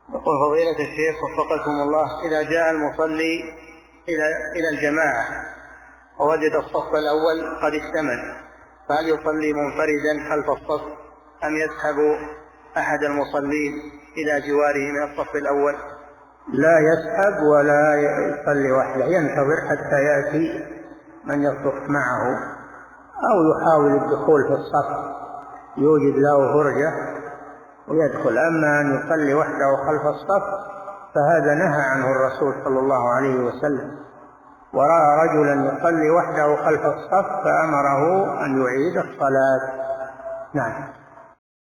يقول فضيلة الشيخ وفقكم الله، إذا جاء المصلي إلى الجماعة ووجد الصف الأول قد اكتمل، فهل يصلي منفردا خلف الصف أم يسحب أحد المصلين إلى جواره من الصف الأول؟ لا يسحب ولا يصلي وحده، ينتظر حتى يأتي من يصف معه، أو يحاول الدخول في الصف، يوجد له فرجة ويدخل. أما أن يصلي وحده خلف الصف فهذا نهى عنه الرسول صلى الله عليه وسلم، ورأى رجلا يصلي وحده خلف الصف فأمره أن يعيد الصلاة. نعم.